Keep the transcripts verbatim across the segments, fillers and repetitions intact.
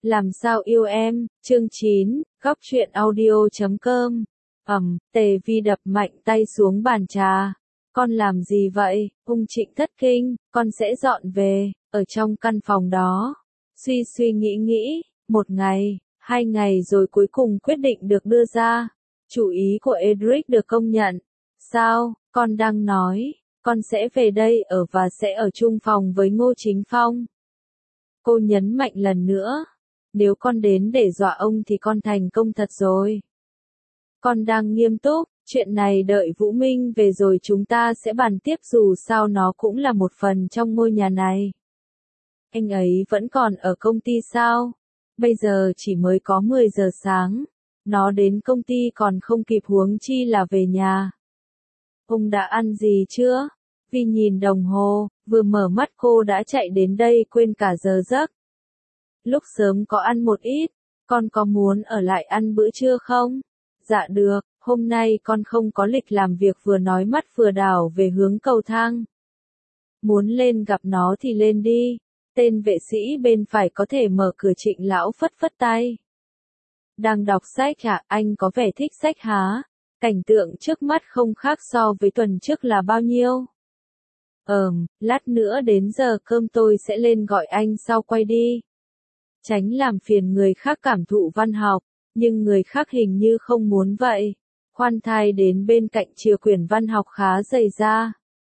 Làm sao yêu em, chương chín, góc truyện audio chấm com. Ầm, Tề Vi đập mạnh tay xuống bàn trà. Con làm gì vậy? Ung Trịnh thất kinh, con sẽ dọn về, ở trong căn phòng đó. Suy suy nghĩ nghĩ, một ngày, hai ngày rồi cuối cùng quyết định được đưa ra. Chủ ý của Edric được công nhận. Sao, con đang nói, con sẽ về đây ở và sẽ ở chung phòng với Ngô Chính Phong. Cô nhấn mạnh lần nữa. Nếu con đến để dọa ông thì con thành công thật rồi. Con đang nghiêm túc, chuyện này đợi Vũ Minh về rồi chúng ta sẽ bàn tiếp dù sao nó cũng là một phần trong ngôi nhà này. Anh ấy vẫn còn ở công ty sao? Bây giờ chỉ mới có mười giờ sáng. Nó đến công ty còn không kịp huống chi là về nhà. Ông đã ăn gì chưa? Vi nhìn đồng hồ, vừa mở mắt cô đã chạy đến đây quên cả giờ giấc. Lúc sớm có ăn một ít, con có muốn ở lại ăn bữa trưa không? Dạ được, hôm nay con không có lịch làm việc vừa nói mắt vừa đảo về hướng cầu thang. Muốn lên gặp nó thì lên đi, tên vệ sĩ bên phải có thể mở cửa. Trịnh lão phất phất tay. Đang đọc sách à, anh có vẻ thích sách hả? Cảnh tượng trước mắt không khác so với tuần trước là bao nhiêu? Ờm, lát nữa đến giờ cơm tôi sẽ lên gọi anh sau quay đi. Tránh làm phiền người khác cảm thụ văn học, nhưng người khác hình như không muốn vậy. Khoan thai đến bên cạnh chìa quyển văn học khá dày ra.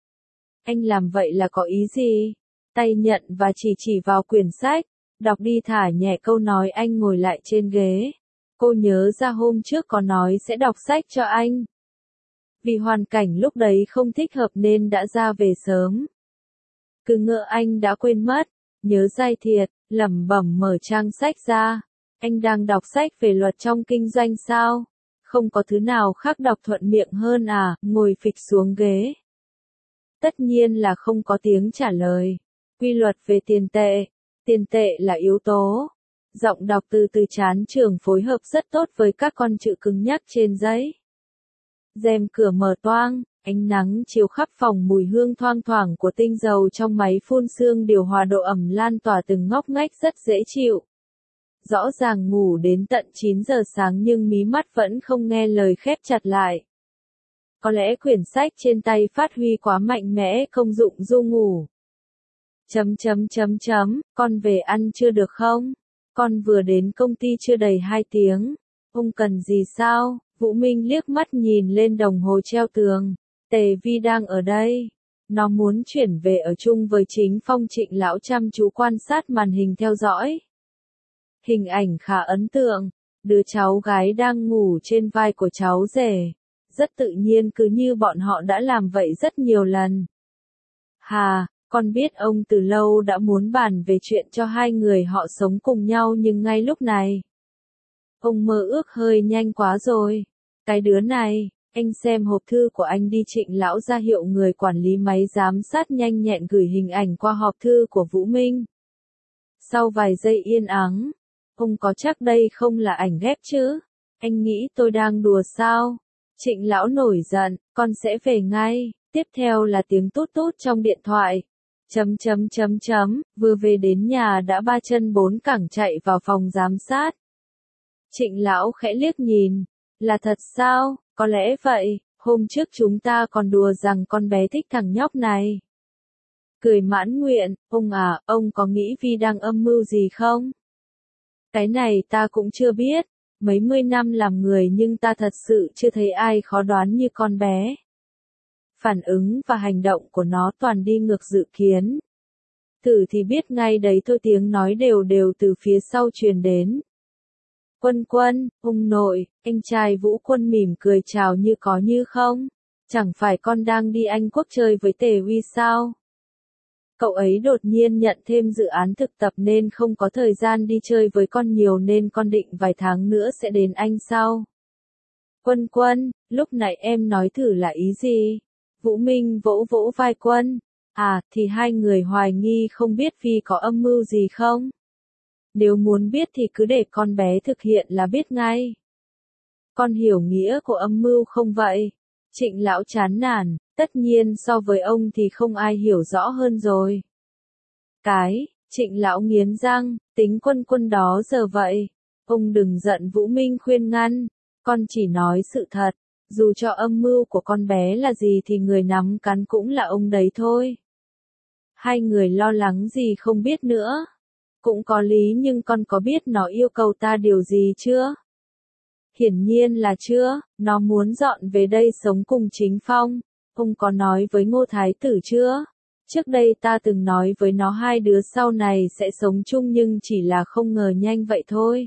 Anh làm vậy là có ý gì? Tay nhận và chỉ chỉ vào quyển sách, đọc đi thả nhẹ câu nói. Anh ngồi lại trên ghế. Cô nhớ ra hôm trước có nói sẽ đọc sách cho anh. Vì hoàn cảnh lúc đấy không thích hợp nên đã ra về sớm. Cứ ngỡ anh đã quên mất, nhớ dai thiệt, lẩm bẩm mở trang sách ra. Anh đang đọc sách về luật trong kinh doanh sao? Không có thứ nào khác đọc thuận miệng hơn à? Ngồi phịch xuống ghế. Tất nhiên là không có tiếng trả lời. Quy luật về tiền tệ. Tiền tệ là yếu tố. Giọng đọc từ từ chán trường phối hợp rất tốt với các con chữ cứng nhắc trên giấy. Rèm cửa mở toang, ánh nắng chiếu khắp phòng, mùi hương thoang thoảng của tinh dầu trong máy phun sương điều hòa độ ẩm lan tỏa từng ngóc ngách rất dễ chịu. Rõ ràng ngủ đến tận chín giờ sáng nhưng mí mắt vẫn không nghe lời khép chặt lại. Có lẽ quyển sách trên tay phát huy quá mạnh mẽ công dụng du ngủ. Chấm chấm chấm chấm, con về ăn chưa được không? Con vừa đến công ty chưa đầy hai tiếng. Ông cần gì sao? Vũ Minh liếc mắt nhìn lên đồng hồ treo tường. Tề Vi đang ở đây. Nó muốn chuyển về ở chung với Chính Phong. Trịnh lão chăm chú quan sát màn hình theo dõi. Hình ảnh khá ấn tượng. Đứa cháu gái đang ngủ trên vai của cháu rể. Rất tự nhiên cứ như bọn họ đã làm vậy rất nhiều lần. Hà, con biết ông từ lâu đã muốn bàn về chuyện cho hai người họ sống cùng nhau nhưng ngay lúc này. Ông mơ ước hơi nhanh quá rồi. Cái đứa này, anh xem hộp thư của anh đi. Trịnh lão ra hiệu người quản lý máy giám sát nhanh nhẹn gửi hình ảnh qua hộp thư của Vũ Minh. Sau vài giây yên ắng, ông có chắc đây không là ảnh ghép chứ? Anh nghĩ tôi đang đùa sao? Trịnh lão nổi giận, con sẽ về ngay. Tiếp theo là tiếng tút tút trong điện thoại. Chấm chấm chấm chấm, vừa về đến nhà đã ba chân bốn cẳng chạy vào phòng giám sát. Trịnh lão khẽ liếc nhìn. Là thật sao? Có lẽ vậy, hôm trước chúng ta còn đùa rằng con bé thích thằng nhóc này. Cười mãn nguyện, ông à, ông có nghĩ Vi đang âm mưu gì không? Cái này ta cũng chưa biết, mấy mươi năm làm người nhưng ta thật sự chưa thấy ai khó đoán như con bé. Phản ứng và hành động của nó toàn đi ngược dự kiến. Thử thì biết ngay đấy thôi. Tiếng nói đều đều từ phía sau truyền đến. Quân Quân, ông nội, anh trai Vũ Quân mỉm cười chào như có như không. Chẳng phải con đang đi Anh Quốc chơi với Tề Uy sao? Cậu ấy đột nhiên nhận thêm dự án thực tập nên không có thời gian đi chơi với con nhiều nên con định vài tháng nữa sẽ đến Anh sau. Quân Quân, lúc nãy em nói thử là ý gì? Vũ Minh vỗ vỗ vai Quân. À, thì hai người hoài nghi không biết Vi có âm mưu gì không? Nếu muốn biết thì cứ để con bé thực hiện là biết ngay. Con hiểu nghĩa của âm mưu không vậy? Trịnh lão chán nản, tất nhiên so với ông thì không ai hiểu rõ hơn rồi. Cái, Trịnh lão nghiến răng, tính Quân Quân đó giờ vậy. Ông đừng giận, Vũ Minh khuyên ngăn, con chỉ nói sự thật, dù cho âm mưu của con bé là gì thì người nắm cắn cũng là ông đấy thôi. Hai người lo lắng gì không biết nữa. Cũng có lý, nhưng con có biết nó yêu cầu ta điều gì chưa? Hiển nhiên là chưa, nó muốn dọn về đây sống cùng Chính Phong. Ông có nói với Ngô Thái Tử chưa? Trước đây ta từng nói với nó hai đứa sau này sẽ sống chung, nhưng chỉ là không ngờ nhanh vậy thôi.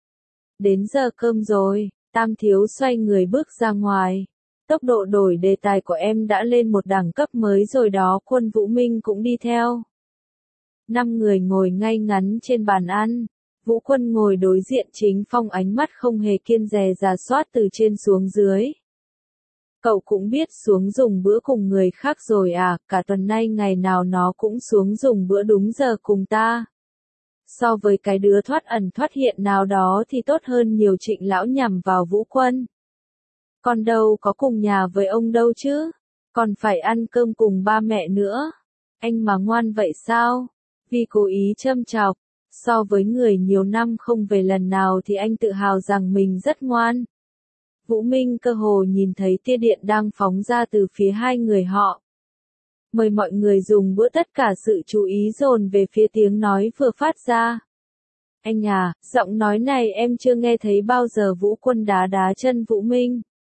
Đến giờ cơm rồi, Tam thiếu xoay người bước ra ngoài. Tốc độ đổi đề tài của em đã lên một đẳng cấp mới rồi đó. Quân Vũ Minh cũng đi theo. Năm người ngồi ngay ngắn trên bàn ăn. Vũ Quân ngồi đối diện Chính Phong, ánh mắt không hề kiêng dè rà soát từ trên xuống dưới. Cậu cũng biết xuống dùng bữa cùng người khác rồi à, cả tuần nay ngày nào nó cũng xuống dùng bữa đúng giờ cùng ta. So với cái đứa thoát ẩn thoát hiện nào đó thì tốt hơn nhiều. Trịnh lão nhằm vào Vũ Quân. Con đâu có cùng nhà với ông đâu chứ, còn phải ăn cơm cùng ba mẹ nữa. Anh mà ngoan vậy sao? Vì cố ý châm chọc, so với người nhiều năm không về lần nào thì anh tự hào rằng mình rất ngoan. Vũ Minh cơ hồ nhìn thấy tia điện đang phóng ra từ phía hai người họ. Mời mọi người dùng bữa, tất cả sự chú ý dồn về phía tiếng nói vừa phát ra. Anh à, giọng nói này em chưa nghe thấy bao giờ. Vũ Quân đá đá chân Vũ Minh.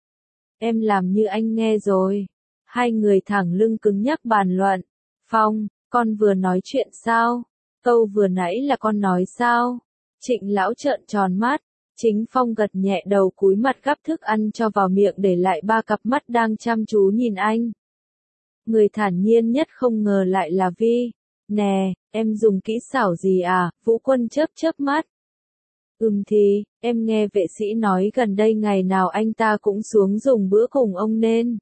Em làm như anh nghe rồi. Hai người thẳng lưng cứng nhắc bàn luận. Phong, con vừa nói chuyện sao? Câu vừa nãy là con nói sao? Trịnh lão trợn tròn mắt. Chính Phong gật nhẹ đầu, cúi mặt gắp thức ăn cho vào miệng, để lại ba cặp mắt đang chăm chú nhìn anh. Người thản nhiên nhất không ngờ lại là Vi. Nè, em dùng kỹ xảo gì à? Vũ Quân chớp chớp mắt. Ừm thì, em nghe vệ sĩ nói gần đây ngày nào anh ta cũng xuống dùng bữa cùng ông nên.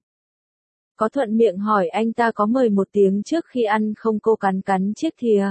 Có thuận miệng hỏi anh ta có mời một tiếng trước khi ăn không? Cô cắn cắn chiếc thìa.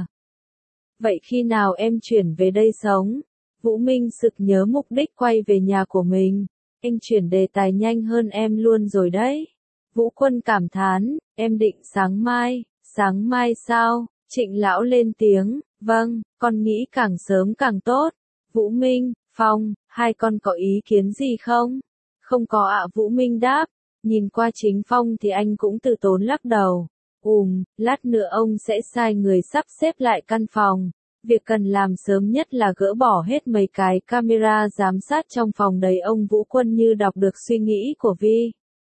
Vậy khi nào em chuyển về đây sống? Vũ Minh sực nhớ mục đích quay về nhà của mình. Anh chuyển đề tài nhanh hơn em luôn rồi đấy. Vũ Quân cảm thán, em định sáng mai. Sáng mai sao? Trịnh lão lên tiếng, vâng, con nghĩ càng sớm càng tốt. Vũ Minh, Phong, hai con có ý kiến gì không? Không có ạ. Vũ Minh đáp. Nhìn qua Chính Phong thì anh cũng từ tốn lắc đầu. Ùm, lát nữa ông sẽ sai người sắp xếp lại căn phòng. Việc cần làm sớm nhất là gỡ bỏ hết mấy cái camera giám sát trong phòng đấy. Ông Vũ Quân như đọc được suy nghĩ của Vi.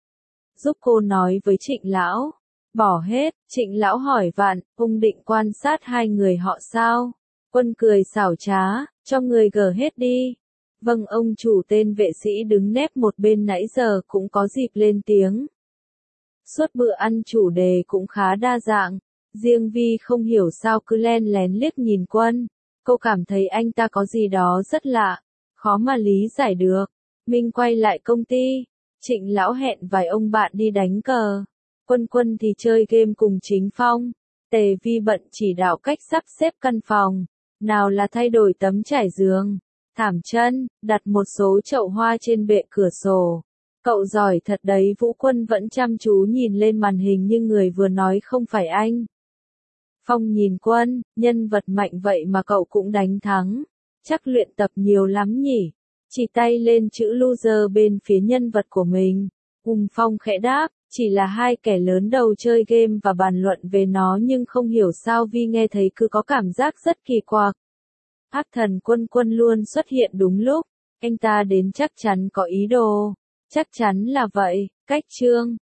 Giúp cô nói với Trịnh lão. Bỏ hết, Trịnh lão hỏi vạn, ông định quan sát hai người họ sao? Quân cười xảo trá, cho người gỡ hết đi. Vâng ông chủ. Tên vệ sĩ đứng nép một bên nãy giờ cũng có dịp lên tiếng. Suốt bữa ăn chủ đề cũng khá đa dạng. Riêng Vi không hiểu sao cứ len lén liếc nhìn Quân. Cô cảm thấy anh ta có gì đó rất lạ, khó mà lý giải được. Minh quay lại công ty. Trịnh lão hẹn vài ông bạn đi đánh cờ. Quân Quân thì chơi game cùng Chính Phong. Tề Vi bận chỉ đạo cách sắp xếp căn phòng. Nào là thay đổi tấm trải giường, thảm chân, đặt một số chậu hoa trên bệ cửa sổ. Cậu giỏi thật đấy. Vũ Quân vẫn chăm chú nhìn lên màn hình nhưng người vừa nói không phải anh. Phong nhìn Quân, nhân vật mạnh vậy mà cậu cũng đánh thắng. Chắc luyện tập nhiều lắm nhỉ? Chỉ tay lên chữ loser bên phía nhân vật của mình. Ùm. Phong khẽ đáp, chỉ là hai kẻ lớn đầu chơi game và bàn luận về nó, nhưng không hiểu sao Vi nghe thấy cứ có cảm giác rất kỳ quặc. Ác thần Quân Quân luôn xuất hiện đúng lúc. Anh ta đến chắc chắn có ý đồ. Chắc chắn là vậy. Cách chương